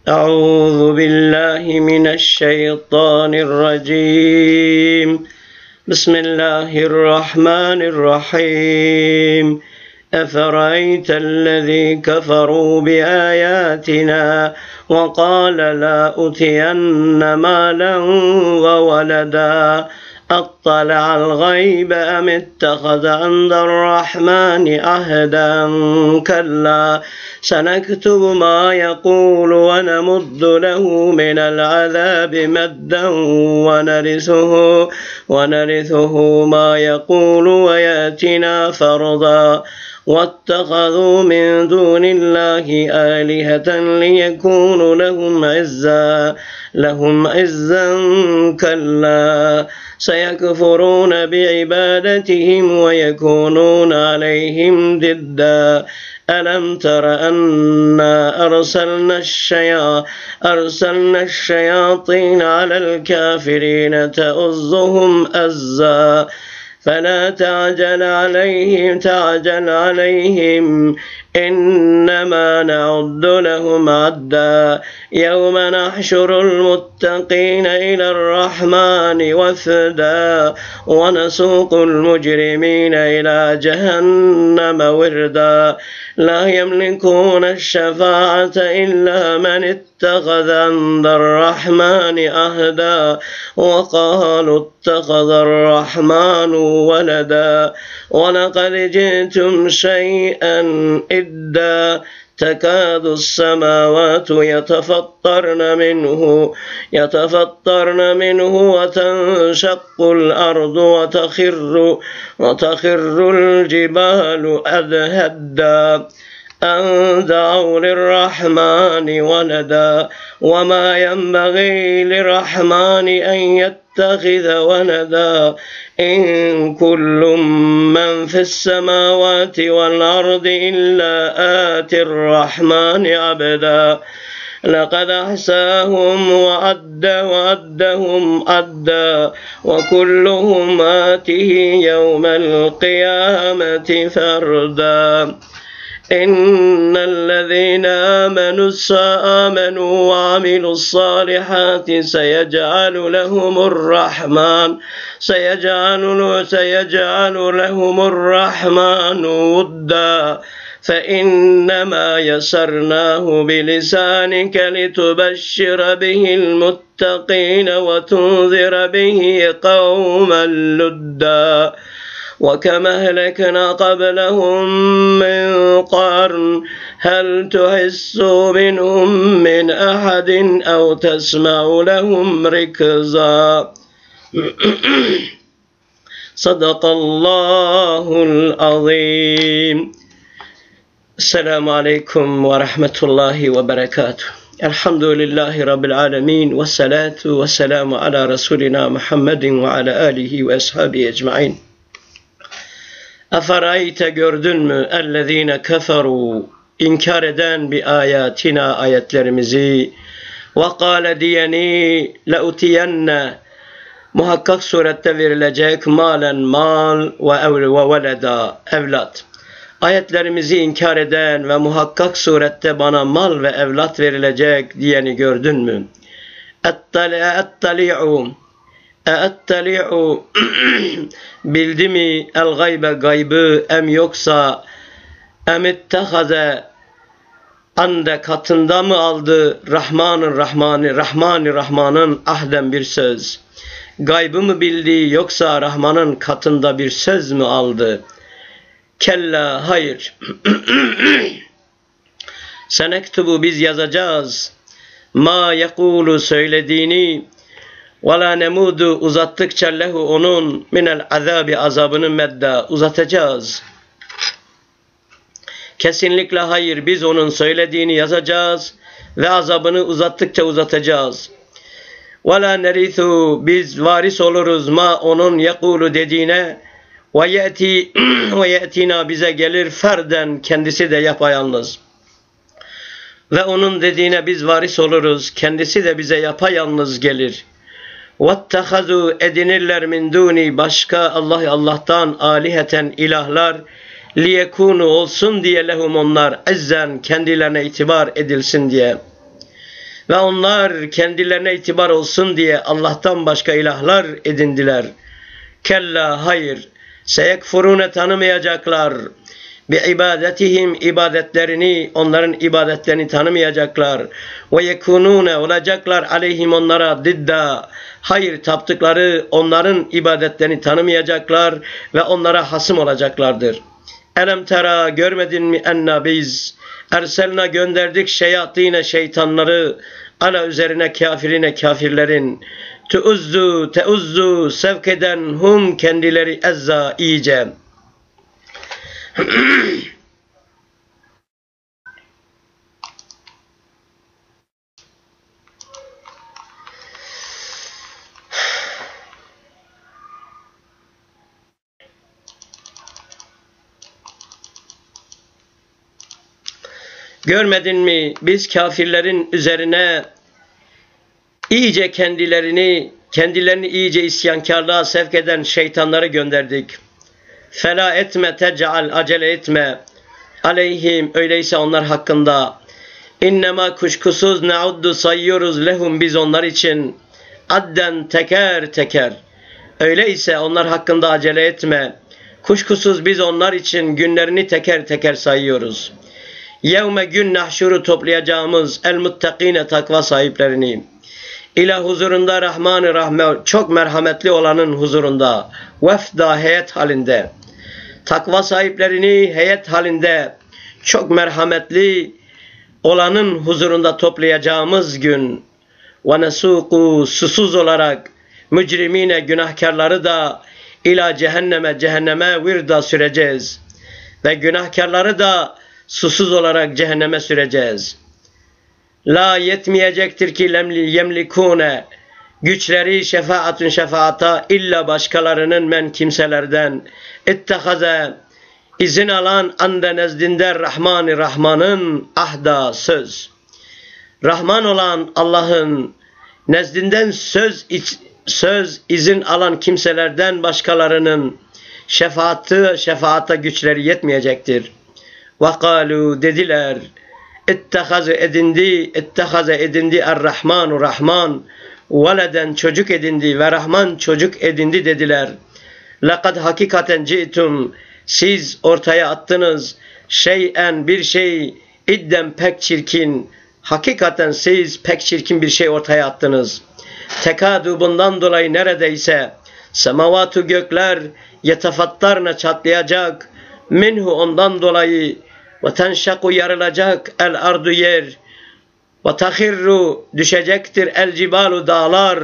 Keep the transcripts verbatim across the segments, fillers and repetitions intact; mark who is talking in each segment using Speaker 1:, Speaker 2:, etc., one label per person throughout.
Speaker 1: أعوذ بالله من الشيطان الرجيم. بسم الله الرحمن الرحيم. أفرأيت الذي كفروا بآياتنا وقال لا أوتين مالا وولدا أطلع الغيب أم اتخذ عند الرحمن عهدا كلا سنكتب ما يقول ونمد له من العذاب مدا ونرثه ونرثه ما يقول ويأتنا فردا واتخذوا من دون الله آلهة ليكونوا لهم عزا لهم عزا كلا سيكفرون بعبادتهم ويكونون عليهم ضدا ألم تر أنا أرسلنا الشيا أرسلنا الشياطين على الكافرين تؤزهم أزا فلا تعجل عليهم تعجل عليهم إنما نعد لهم عدا يوم نحشر المتقين إلى الرحمن وفدا ونسوق المجرمين إلى جهنم وردا لا يملكون الشفاعة إلا من اتخذ عند الرحمن عهدا وقالوا اتخذ الرحمن ولدا ولقد جئتم شيئا إدا تكاد السماوات يتفطرن منه يتفطرن منه وتنشق الأرض وتخر وتخر الجبال هدا أن دعوا للرحمن ولدا وما ينبغي للرحمن أن يتخذ ولدا إن كل من في السماوات والأرض إلا آتي الرحمن عبدا لقد أحصاهم وعد وعدهم عدا وكلهم آته يوم القيامة فردا إن الذين آمنوا آمنوا وعملوا الصالحات سيجعل لهم الرحمن سيجعل سيجعل لهم الرحمن ودا فإنما يسرناه بلسانك لتبشر به المتقين وتنذر به قوما لدا وكما أهلكنا قبلهم من قرن هل تحس منهم من أحد أو تسمع لهم ركزا. صدق الله العظيم. السلام عليكم ورحمة الله وبركاته. الحمد لله رب العالمين والصلاة والسلام على رسولنا محمد وعلى آله وأصحابه أجمعين. Eferayte gördün mü ellezine keferu inkar eden bi ayatina ayetlerimizi ve kâle diyeni leutiyenne muhakkak surette verilecek malen mal ve evl ve veleda evlat. Ayetlerimizi inkar eden ve muhakkak surette bana mal ve evlat verilecek diyeni gördün mü? Ettali'u Ettali'u bildi mi el gaybe gaybı em yoksa em ittehaze ande katında mı aldı Rahman'ın Rahman'ı Rahman'ı Rahman'ın ahden bir söz. Gaybı mı bildi yoksa Rahman'ın katında bir söz mü aldı? Kella hayır. Senektubu biz yazacağız. Ma yekulu söylediğini ve la nemudu uzattıkça lehu onun minel azabi azabını medda uzatacağız. Kesinlikle hayır biz onun söylediğini yazacağız ve azabını uzattıkça uzatacağız. Ve la nerithu biz varis oluruz ma onun yekulu dediğine ve yeti ve yetina bize gelir ferden kendisi de yapayalnız. Ve onun dediğine biz varis oluruz kendisi de bize yapayalnız gelir. وَاتَّخَذُوا edinirler min duni başka Allah Allah'tan aliheten ilahlar liyekunu olsun diye lehum onlar ezzen kendilerine itibar edilsin diye. Ve onlar kendilerine itibar olsun diye Allah'tan başka ilahlar edindiler. Kella hayır. Seyekfurune tanımayacaklar. Bi ibadetihim ibadetlerini, onların ibadetlerini tanımayacaklar. Ve yekunune olacaklar aleyhim onlara didda. Hayır taptıkları onların ibadetlerini tanımayacaklar ve onlara hasım olacaklardır. Elem tera görmedin mi enna biz erselna gönderdik şeyatine şeytanları ala üzerine kafirine kafirlerin tuuzzu teuzzu sevk eden hum kendileri ezza iyice. Görmedin mi biz kafirlerin üzerine iyice kendilerini kendilerini iyice isyankarlığa sevk eden şeytanları gönderdik. Fela etme tec'al acele etme aleyhim öyleyse onlar hakkında. İnnemâ kuşkusuz ne'uddu sayıyoruz lehum biz onlar için adden teker teker. Öyleyse onlar hakkında acele etme. Kuşkusuz biz onlar için günlerini teker teker sayıyoruz. Yevme gün nahşuru toplayacağımız el muttakine takva sahiplerini. İla huzurunda Rahman-ı Rahme çok merhametli olanın huzurunda. Vefda heyet halinde. Takva sahiplerini heyet halinde çok merhametli olanın huzurunda toplayacağımız gün. Ve nesuku susuz olarak mücrimine günahkarları da ila cehenneme cehenneme virda süreceğiz. Ve günahkarları da susuz olarak cehenneme süreceğiz. La yetmeyecektir ki yemlikune güçleri şefaatün şefaata illa başkalarının men kimselerden ittehaze izin alan ande nezdinde Rahman-ı Rahman'ın ahda söz. Rahman olan Allah'ın nezdinden söz söz izin alan kimselerden başkalarının şefaatı şefaata güçleri yetmeyecektir. وَقَالُوا dediler, اِتَّخَذَ edindi, اِتَّخَذَ edindi er-Rahmanu Rahman, veleden çocuk edindi ve Rahman çocuk edindi dediler. لَقَدْ hakikaten ci'tum, siz ortaya attınız, şeyen bir şey, idden pek çirkin, hakikaten siz pek çirkin bir şey ortaya attınız. Tekadu bundan dolayı neredeyse, semavatu gökler, yetefattarına çatlayacak, minhu ondan dolayı, ve tenşaku yarılacak el ardu yer ve tahirru düşecektir el cibalu dağlar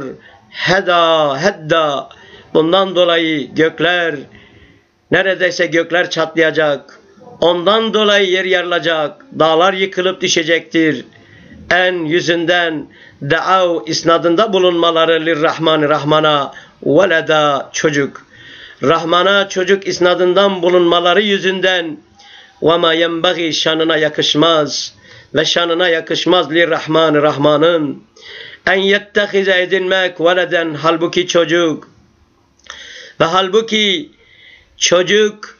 Speaker 1: heda hedda bundan dolayı gökler neredeyse gökler çatlayacak ondan dolayı yer yarılacak dağlar yıkılıp düşecektir en yüzünden da'av isnadında bulunmaları lirrahman rahmana veleda çocuk Rahmana çocuk isnadından bulunmaları yüzünden وَمَا يَنْبَغِي şanına yakışmaz ve şanına yakışmaz li Rahman Rahman'ın en yettehize edinmek veleden halbuki çocuk ve halbuki çocuk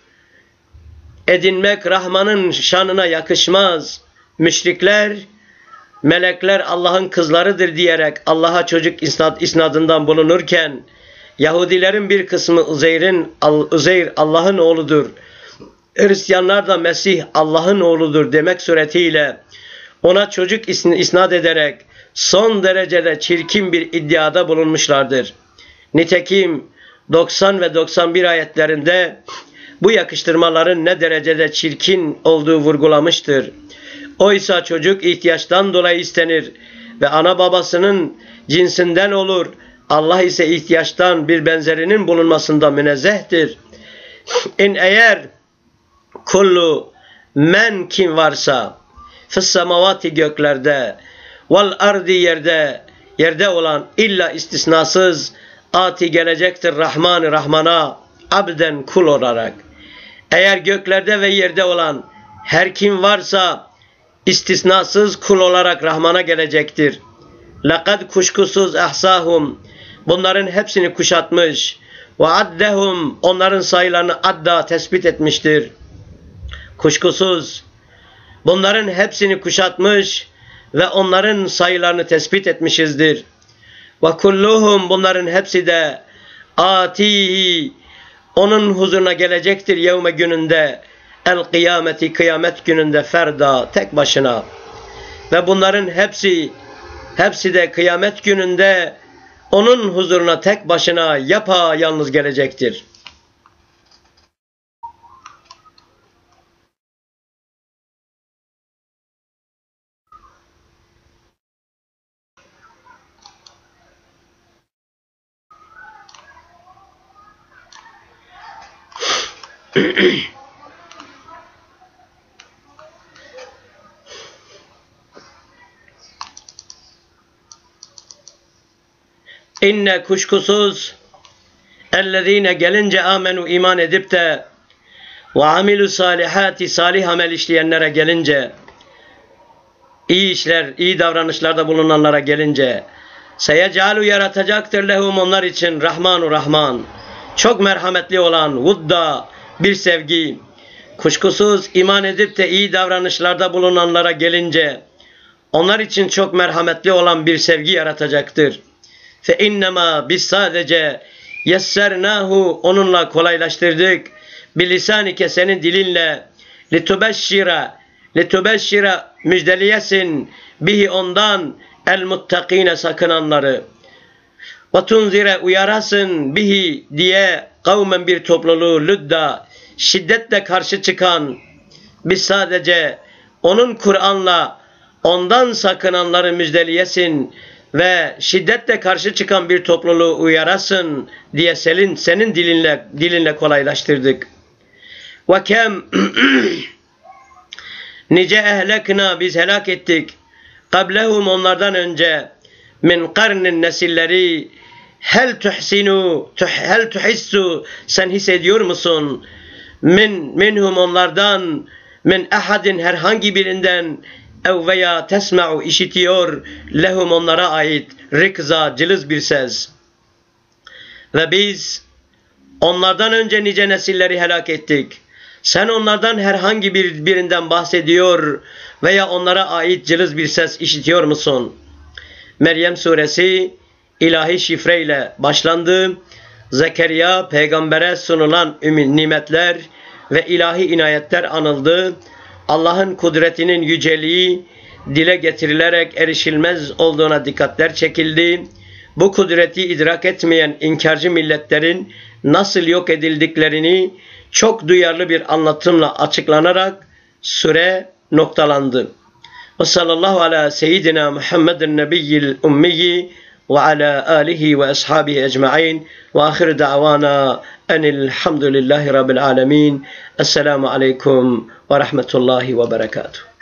Speaker 1: edinmek Rahman'ın şanına yakışmaz. Müşrikler melekler Allah'ın kızlarıdır diyerek Allah'a çocuk isnad, isnadından bulunurken Yahudilerin bir kısmı Uzeyr'in Uzeyr Allah'ın oğludur. Hristiyanlar da Mesih Allah'ın oğludur demek suretiyle ona çocuk isnat ederek son derecede çirkin bir iddiada bulunmuşlardır. Nitekim doksan ve doksan bir ayetlerinde bu yakıştırmaların ne derecede çirkin olduğu vurgulamıştır. Oysa çocuk ihtiyaçtan dolayı istenir ve ana babasının cinsinden olur. Allah ise ihtiyaçtan bir benzerinin bulunmasında münezzehtir. İn eğer kullu men kim varsa fıssamavati göklerde vel ardi yerde yerde olan illa istisnasız ati gelecektir Rahman-ı Rahman'a abden kul olarak. Eğer göklerde ve yerde olan her kim varsa istisnasız kul olarak Rahman'a gelecektir. Laqad kuşkusuz ahsahum bunların hepsini kuşatmış ve addehum onların sayılarını adda tespit etmiştir. Kuşkusuz bunların hepsini kuşatmış ve onların sayılarını tespit etmişizdir. Ve kulluhum, bunların hepsi de atihi, onun huzuruna gelecektir yevme gününde, el kıyameti, kıyamet gününde ferda, tek başına. Ve bunların hepsi hepsi de kıyamet gününde onun huzuruna tek başına yapayalnız gelecektir. İnne, kuşkusuz, ellezine gelince amenu, iman edip de ve amilu salihati, salih amel işleyenlere gelince, iyi işler, iyi davranışlarda bulunanlara gelince, seyecealu, yaratacaktır lehum, onlar için, Rahmanu, Rahman, çok merhametli olan, vudda, bir sevgi. Kuşkusuz iman edip de iyi davranışlarda bulunanlara gelince, onlar için çok merhametli olan bir sevgi yaratacaktır. Fe innema, biz sadece yessernahu, onunla kolaylaştırdık, bilisanike, senin dilinle, litubeşşira, litubeşşira, müjdeliyesin, bihi, ondan, el muttakine, sakınanları, ve tunzire, uyarasın, bihi diye, kavmen, bir topluluğu, lüdda, şiddetle karşı çıkan, biz sadece onun Kur'an'la ondan sakınanları müjdeliyesin ve şiddetle karşı çıkan bir topluluğu uyarasın diye senin, senin dilinle, dilinle kolaylaştırdık. Ve kem nice ehlekna, biz helak ettik, kablehum, onlardan önce, min karnin, nesilleri, hel tuhsinu, tuh, hel tuhissu, sen hissediyor musun? Min minhum, onlardan, min ahadin, herhangi birinden, ev veya tesma'u, işitiyor, lehum, onlara ait, rikza, cılız bir ses. Ve biz onlardan önce nice nesilleri helak ettik. Sen onlardan herhangi bir birinden bahsediyor veya onlara ait cılız bir ses işitiyor musun? Meryem suresi ilahi şifreyle başlandı. Zekeriya peygambere sunulan nimetler ve ilahi inayetler anıldı. Allah'ın kudretinin yüceliği dile getirilerek erişilmez olduğuna dikkatler çekildi. Bu kudreti idrak etmeyen inkarcı milletlerin nasıl yok edildiklerini çok duyarlı bir anlatımla açıklanarak sure noktalandı. Ve sallallahu ala seyyidina Muhammedin nebiyyil ummiyi ve ala alihi ve ashabihi ecma'in ve ahir da'vana enilhamdülillahi rabbil alemin. Esselamu aleyküm ve rahmetullahi ve berekatuhu.